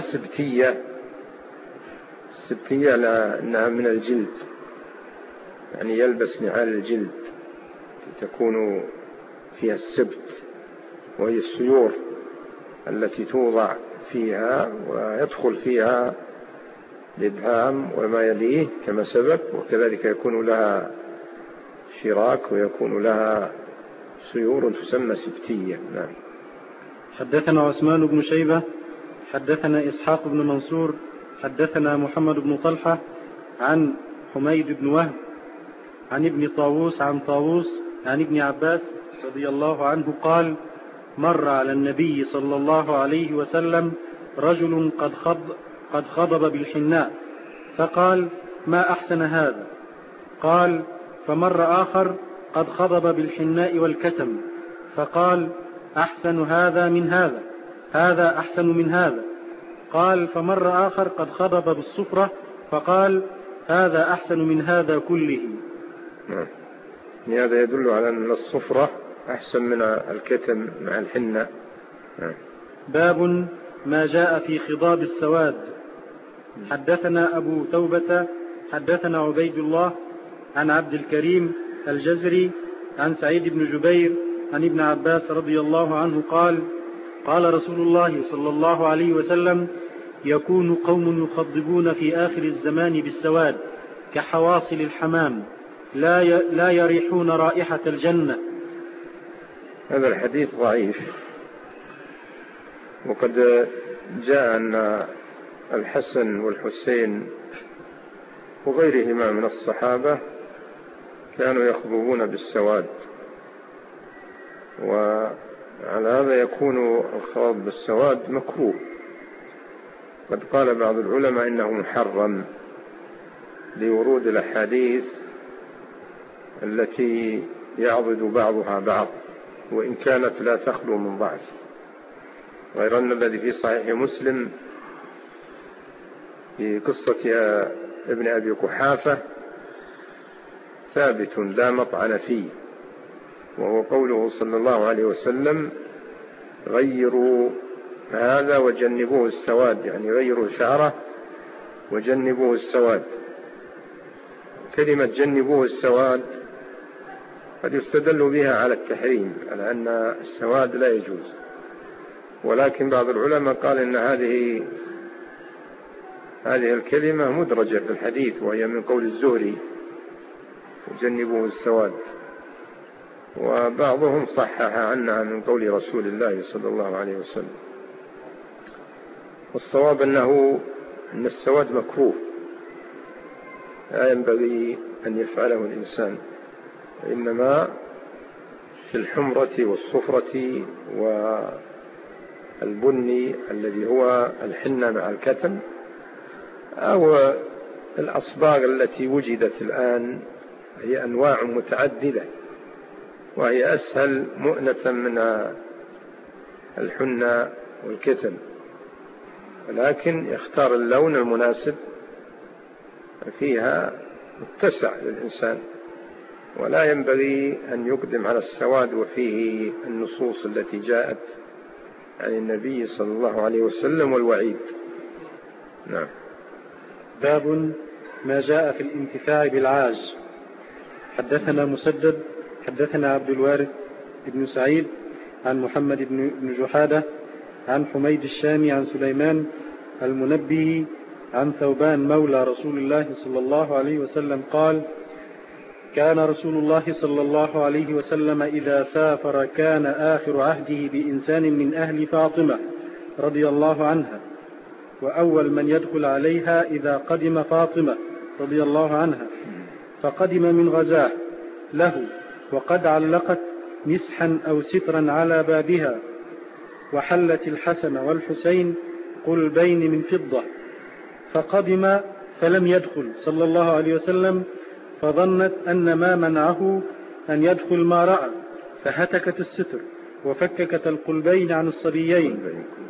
السبتية لأنها من الجلد، يعني يلبس نعال الجلد تكون فيها السبت، وهي السيور التي توضع فيها ويدخل فيها الإبهام وما يليه كما سبق، وكذلك يكون لها شراك ويكون لها سيور تسمى سبتية. نعم. حدثنا عثمان بن شيبة حدثنا إسحاق بن منصور حدثنا محمد بن طلحة عن حميد بن وهب عن ابن طاووس عن طاووس عن ابن عباس رضي الله عنه قال: مر على النبي صلى الله عليه وسلم رجل قد خضب بالحناء فقال: ما أحسن هذا؟ قال: فمر آخر قد خضب بالحناء والكتم فقال: أحسن هذا من هذا، هذا أحسن من هذا. قال: فمر آخر قد خضب بالصفرة فقال: هذا أحسن من هذا كله. هذا يدل على أن الصفرة أحسن من الكتم مع الحنة. باب ما جاء في خضاب السواد. حدثنا أبو توبة حدثنا عبيد الله عن عبد الكريم الجزري عن سعيد بن جبير عن ابن عباس رضي الله عنه قال: قال رسول الله صلى الله عليه وسلم: يكون قوم يخضبون في آخر الزمان بالسواد كحواصل الحمام لا يريحون رائحة الجنة. هذا الحديث ضعيف، وقد جاء أن الحسن والحسين وغيرهما من الصحابة كانوا يخضبون بالسواد، وعلى هذا يكون الخضب بالسواد مكروه. قد قال بعض العلماء إنه محرم لورود الأحاديث التي يعضد بعضها بعض وإن كانت لا تخلو من ضعف، غير أن الذي في صحيح مسلم في قصة ابن أبي قحافة ثابت لا مطعن فيه، وهو قوله صلى الله عليه وسلم: غيروا هذا وجنبوه السواد، يعني غيروا شعره وجنبوه السواد. كلمة جنبوه السواد قد يستدل بها على التحريم، على أن السواد لا يجوز، ولكن بعض العلماء قال إن هذه الكلمة مدرجة في الحديث، وهي من قول الزهري: جنبوه السواد. وبعضهم صحح عنها من قول رسول الله صلى الله عليه وسلم. والصواب أن السواد مكروه، لا ينبغي أن يفعله الإنسان، إنما في الحمرة والصفرة والبني الذي هو الحنة مع الكتم، أو الأصباغ التي وجدت الآن، هي أنواع متعددة وهي أسهل مؤنة من الحنة والكتم، ولكن يختار اللون المناسب فيها متسع للإنسان، ولا ينبغي أن يقدم على السواد وفيه النصوص التي جاءت عن النبي صلى الله عليه وسلم والوعيد. نعم. باب ما جاء في الانتفاع بالعاج. حدثنا مسدد حدثنا عبد الوارث بن سعيد عن محمد بن جحادة عن حميد الشامي عن سليمان المنبه عن ثوبان مولى رسول الله صلى الله عليه وسلم قال: كان رسول الله صلى الله عليه وسلم إذا سافر كان آخر عهده بإنسان من أهل فاطمة رضي الله عنها، وأول من يدخل عليها إذا قدم فاطمة رضي الله عنها، فقدم من غزاه له وقد علقت مسحا أو سترا على بابها، وحلت الحسن والحسين قلبين من فضة، فقدم فلم يدخل صلى الله عليه وسلم، فظنت أن ما منعه أن يدخل ما رأى، فهتكت الستر وفككت القلبين عن الصبيين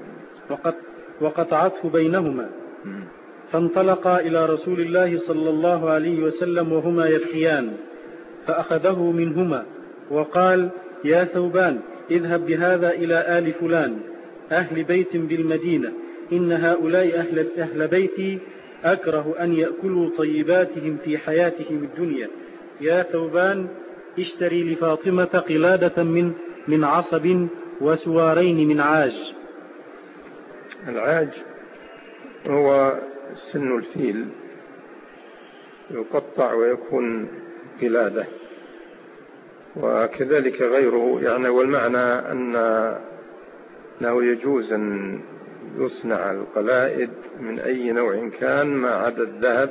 وقطعته بينهما، فانطلقا إلى رسول الله صلى الله عليه وسلم وهما يبكيان، فأخذه منهما وقال: يا ثوبان، اذهب بهذا إلى آل فلان أهل بيت بالمدينة، إن هؤلاء أهل بيتي أكره أن يأكلوا طيباتهم في حياتهم الدنيا. يا ثوبان، اشتري لفاطمة قلادة من عصب وسوارين من عاج. العاج هو سن الفيل، يقطع ويكون قلادة، وكذلك غيره يعني. والمعنى أنه يجوز أن يصنع القلائد من أي نوع كان ما عدا الذهب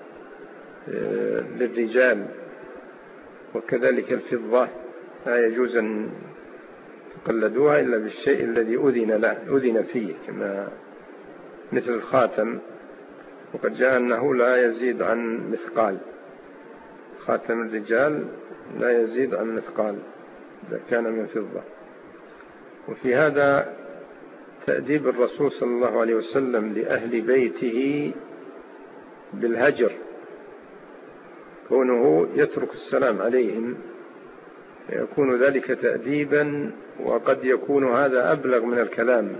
للرجال، وكذلك الفضة لا يجوز أن تقلدوها إلا بالشيء الذي أذن فيه، كما مثل الخاتم، وقد جاء أنه لا يزيد عن مثقال، خاتم الرجال لا يزيد عن مثقال إذا كان من فضة. وفي هذا تأديب الرسول صلى الله عليه وسلم لأهل بيته بالهجر، كونه يترك السلام عليهم يكون ذلك تأديبا، وقد يكون هذا أبلغ من الكلام.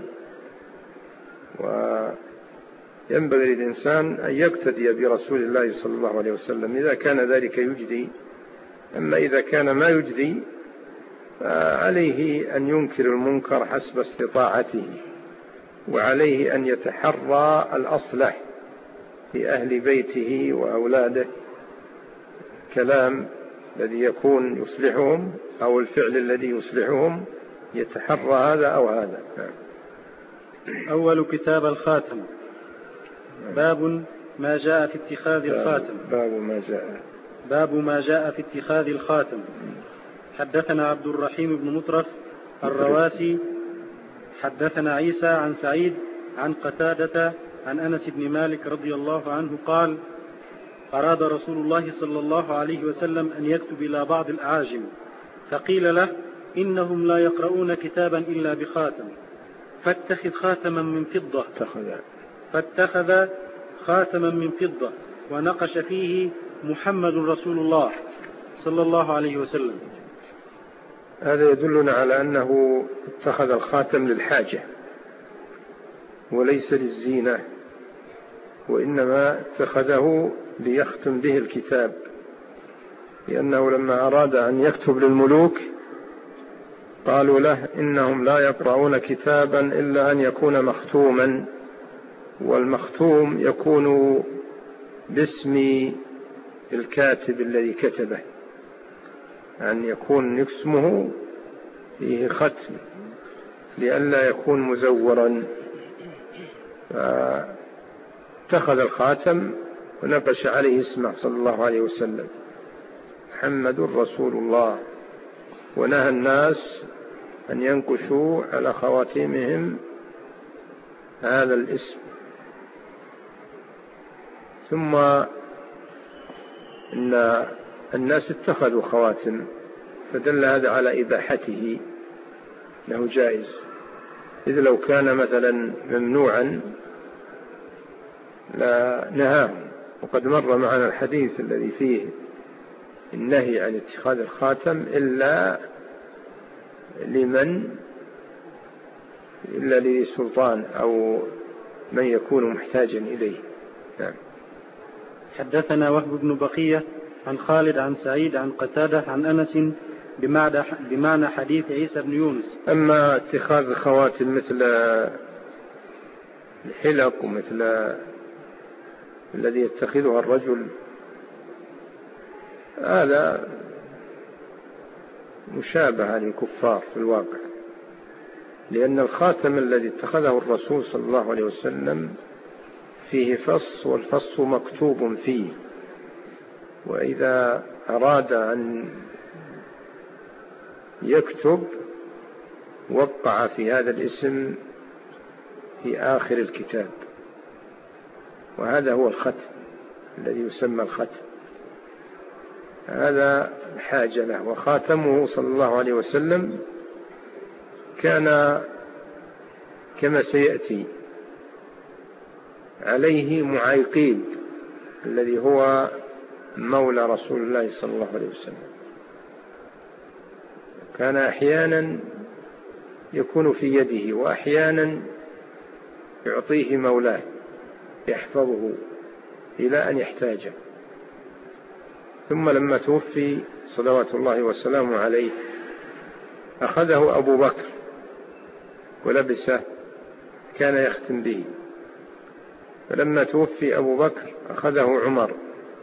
وينبغي للإنسان أن يقتدي برسول الله صلى الله عليه وسلم إذا كان ذلك يجدي. أما إذا كان ما يجدي فعليه أن ينكر المنكر حسب استطاعته، وعليه أن يتحرى الأصلح في أهل بيته وأولاده، كلام الذي يكون يصلحهم أو الفعل الذي يصلحهم، يتحرى هذا أو هذا. أول كتاب الخاتم. باب ما جاء في اتخاذ الخاتم. باب ما جاء في اتخاذ الخاتم. حدثنا عبد الرحيم بن مطرف الرواسي حدثنا عيسى عن سعيد عن قتادة عن أنس بن مالك رضي الله عنه قال: أراد رسول الله صلى الله عليه وسلم أن يكتب إلى بعض الأعاجم، فقيل له: إنهم لا يقرؤون كتابا إلا بخاتم، فاتخذ خاتما من فضة. فاتخذ خاتما من فضة ونقش فيه محمد رسول الله صلى الله عليه وسلم. هذا يدلنا على أنه اتخذ الخاتم للحاجة وليس للزينة، وإنما اتخذه ليختم به الكتاب، لأنه لما أراد أن يكتب للملوك قالوا له: إنهم لا يقرؤون كتابا إلا أن يكون مختوما، والمختوم يكون باسم الكاتب الذي كتبه، أن يكون اسمه فيه ختم لئلا يكون مزورا. فاتخذ الخاتم ونقش عليه اسمه صلى الله عليه وسلم محمد رسول الله، ونهى الناس أن ينقشوا على خواتيمهم هذا الاسم. ثم إن الناس اتخذوا خواتم، فدل هذا على إباحته، أنه جائز، إذ لو كان مثلا ممنوعا لا نهاهم. وقد مر معنا الحديث الذي فيه النهي عن اتخاذ الخاتم إلا لذي سلطان أو من يكون محتاجا إليه. نعم. حدثنا وهب بن بقية عن خالد عن سعيد عن قتادة عن أنس بمعنى حديث عيسى بن يونس. أما اتخاذ الخواتم مثل الحلق ومثل الذي يتخذها الرجل، هذا مشابهة للكفار في الواقع، لأن الخاتم الذي اتخذه الرسول صلى الله عليه وسلم فيه فص، والفص مكتوب فيه، وإذا أراد أن يكتب وقع في هذا الاسم في آخر الكتاب، وهذا هو الختم الذي يسمى الختم. هذا حاجة له. وخاتمه صلى الله عليه وسلم كان كما سيأتي عليه معيقيب الذي هو مولى رسول الله صلى الله عليه وسلم، كان أحيانا يكون في يده وأحيانا يعطيه مولاه يحفظه إلى أن يحتاجه. ثم لما توفي صلوات الله وسلامه عليه أخذه أبو بكر ولبسه، كان يختم به. فلما توفي أبو بكر أخذه عمر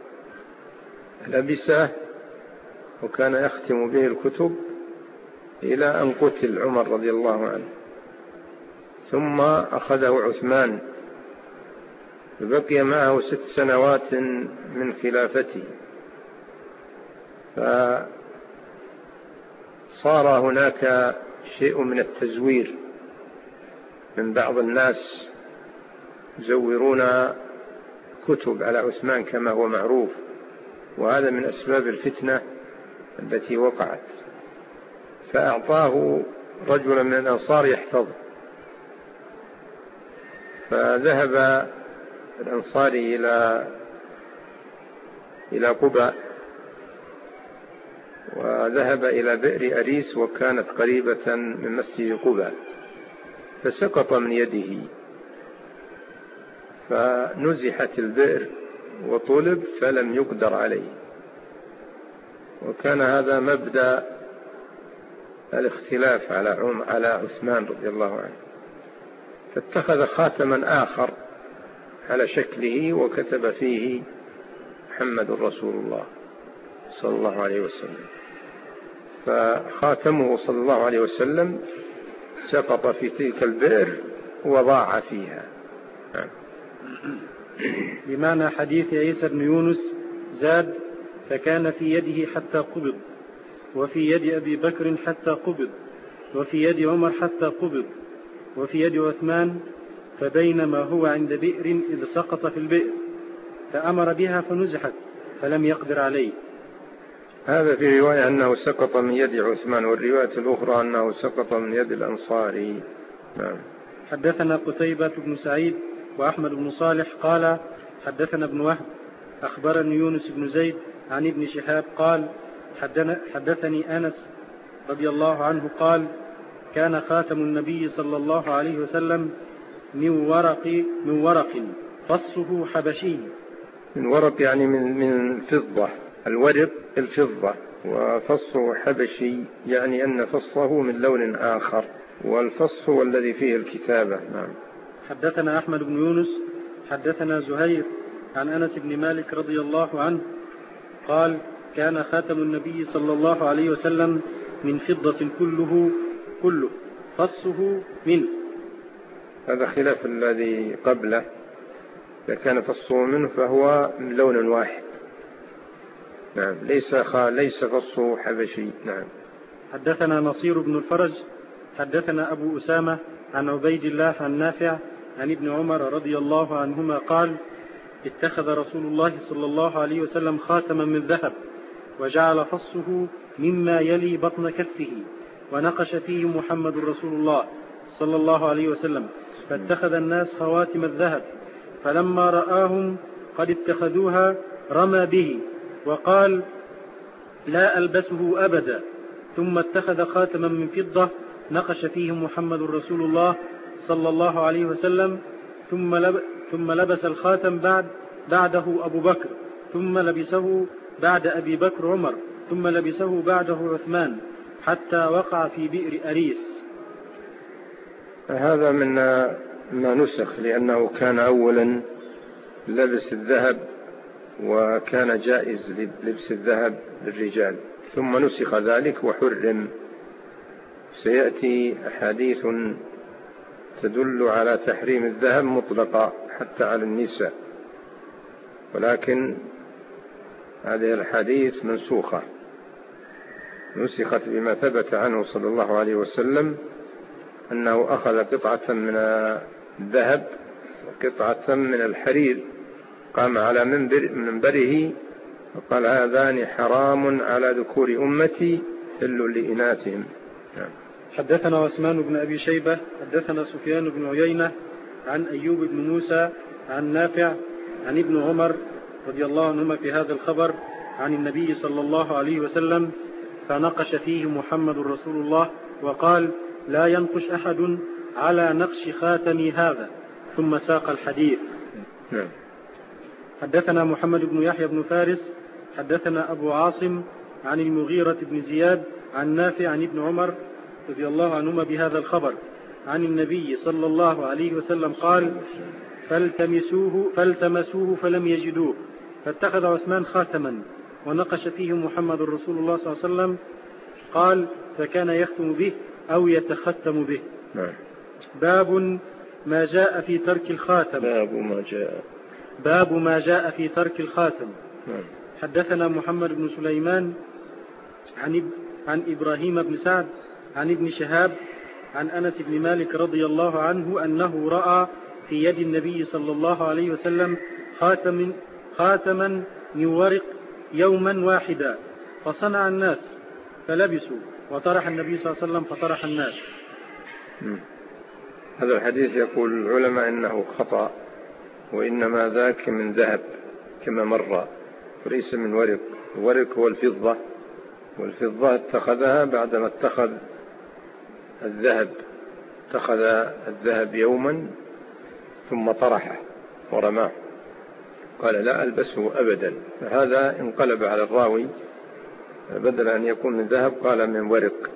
لبسه وكان يختم به الكتب إلى أن قتل عمر رضي الله عنه. ثم أخذه عثمان فبقي معه 6 سنوات من خلافته. فصار هناك شيء من التزوير من بعض الناس، يزورون كتب على عثمان كما هو معروف، وهذا من أسباب الفتنة التي وقعت. فأعطاه رجلا من الأنصار يحفظه، فذهب الأنصاري إلى قباء، وذهب إلى بئر أريس وكانت قريبة من مسجد قباء، فسقط من يده فنزحت البئر وطلب فلم يقدر عليه. وكان هذا مبدأ الاختلاف على عثمان رضي الله عنه، فاتخذ خاتما آخر على شكله وكتب فيه محمد رسول الله صلى الله عليه وسلم. فخاتمه صلى الله عليه وسلم سقط في تلك البئر وضاع فيها. بمعنى حديث عيسى بن يونس زاد: فكان في يده حتى قبض، وفي يد أبي بكر حتى قبض، وفي يد عمر حتى قبض، وفي يد عثمان، فبينما هو عند بئر إذ سقط في البئر فأمر بها فنزحت فلم يقدر عليه. هذا في رواية أنه سقط من يد عثمان، والرواية الأخرى أنه سقط من يد الأنصاري. نعم. حدثنا قتيبة بن سعيد وأحمد بن صالح قال حدثنا ابن وهب أخبرني يونس بن زيد عن ابن شهاب قال حدثني أنس رضي الله عنه قال: كان خاتم النبي صلى الله عليه وسلم من ورق فصه حبشي. من ورق يعني من فضة، الورق الفضة، وفصه حبشي يعني أن فصه من لون آخر، والفص هو الذي فيه الكتابة. نعم. حدثنا أحمد بن يونس حدثنا زهير عن أنس بن مالك رضي الله عنه قال: كان خاتم النبي صلى الله عليه وسلم من فضة كله فصه منه. هذا خلاف الذي قبله، إذا كان فصه منه فهو من لون واحد. نعم. ليس فصه حبشي. نعم. حدثنا نصير بن الفرج حدثنا أبو أسامة عن عبيد الله عن نافع عن ابن عمر رضي الله عنهما قال: اتخذ رسول الله صلى الله عليه وسلم خاتما من ذهب، وجعل فصه مما يلي بطن كفه، ونقش فيه محمد رسول الله صلى الله عليه وسلم، فاتخذ الناس خواتم الذهب، فلما رآهم قد اتخذوها رمى به وقال: لا ألبسه أبدا. ثم اتخذ خاتما من فضة نقش فيه محمد رسول الله صلى الله عليه وسلم، ثم لبس الخاتم بعده أبو بكر، ثم لبسه بعد أبي بكر عمر، ثم لبسه بعده عثمان، حتى وقع في بئر أريس. هذا من ما نسخ، لأنه كان أولا لبس الذهب وكان جائز لبس الذهب للرجال، ثم نسخ ذلك وحرم. سيأتي أحاديث تدل على تحريم الذهب مطلقا حتى على النساء، ولكن هذه الحديث منسوخة، نسخت بما ثبت عنه صلى الله عليه وسلم أنه أخذ قطعة من الذهب وقطعة من الحرير، قام على منبره وقال: هذان حرام على ذكور أمتي حل لإناثهم. حدثنا عثمان بن أبي شيبة حدثنا سفيان بن عيينة عن أيوب بن موسى عن نافع عن ابن عمر رضي الله عنهما في هذا الخبر عن النبي صلى الله عليه وسلم، فنقش فيه محمد رسول الله وقال: لا ينقش أحد على نقش خاتمي هذا، ثم ساق الحديث. حدثنا محمد بن يحيى بن فارس حدثنا أبو عاصم عن المغيرة بن زياد عن نافع عن ابن عمر رضي الله عنهما بهذا الخبر عن النبي صلى الله عليه وسلم قال: فالتمسوه فلم يجدوه، فاتخذ عثمان خاتما ونقش فيه محمد رسول الله صلى الله عليه وسلم، قال: فكان يختم به أو يتختم به. باب ما جاء في ترك الخاتم. باب ما جاء في ترك الخاتم. حدثنا محمد بن سليمان عن إبراهيم بن سعد عن ابن شهاب عن أنس بن مالك رضي الله عنه أنه رأى في يد النبي صلى الله عليه وسلم خاتما من ورق يوما واحدا، فصنع الناس فلبسوا، وطرح النبي صلى الله عليه وسلم فطرح الناس. هذا الحديث يقول العلماء إنه خطأ، وإنما ذاك من ذهب كما مر، وليس من ورق. الورق هو الفضة، والفضة اتخذها بعدما اتخذ الذهب يوما ثم طرحه ورماه، قال: لا ألبسه أبدا. فهذا انقلب على الراوي، بدل أن يكون من ذهب قال من ورق.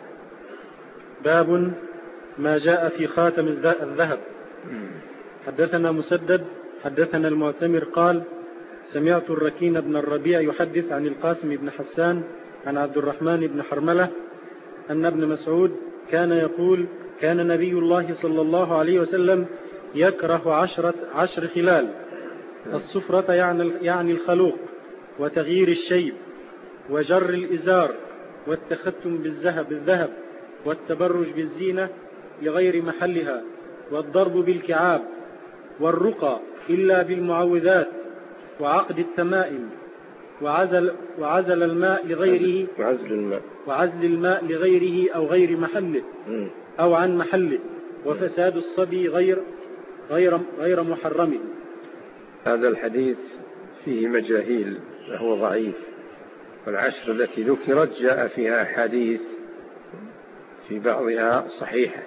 باب ما جاء في خاتم الذهب. حدثنا مسدد حدثنا المعتمر قال: سمعت الركين بن الربيع يحدث عن القاسم بن حسان عن عبد الرحمن بن حرملة أن ابن مسعود كان يقول: كان نبي الله صلى الله عليه وسلم يكره 10 خلال: الصفرة يعني الخلوق، وتغيير الشيب، وجر الإزار، والتختم بالذهب، والتبرج بالزينة لغير محلها، والضرب بالكعاب، والرقى إلا بالمعوذات، وعقد التمائم، وعزل الماء لغيره أو غير محله أو عن محله، وفساد الصبي غير محرمه. هذا الحديث فيه مجاهيل وهو ضعيف، والعشر التي ذكرت جاء فيها حديث في بعضها صحيحة.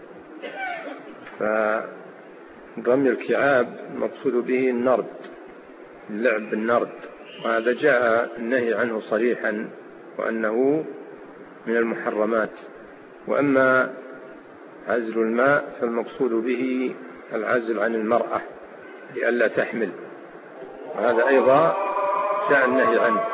فرمي الكعاب مقصود به النرد، اللعب بالنرد، وهذا جاء النهي عنه صريحا وأنه من المحرمات. وأما عزل الماء فالمقصود به العزل عن المرأة لئلا تحمل، وهذا أيضا جاء النهي عنه.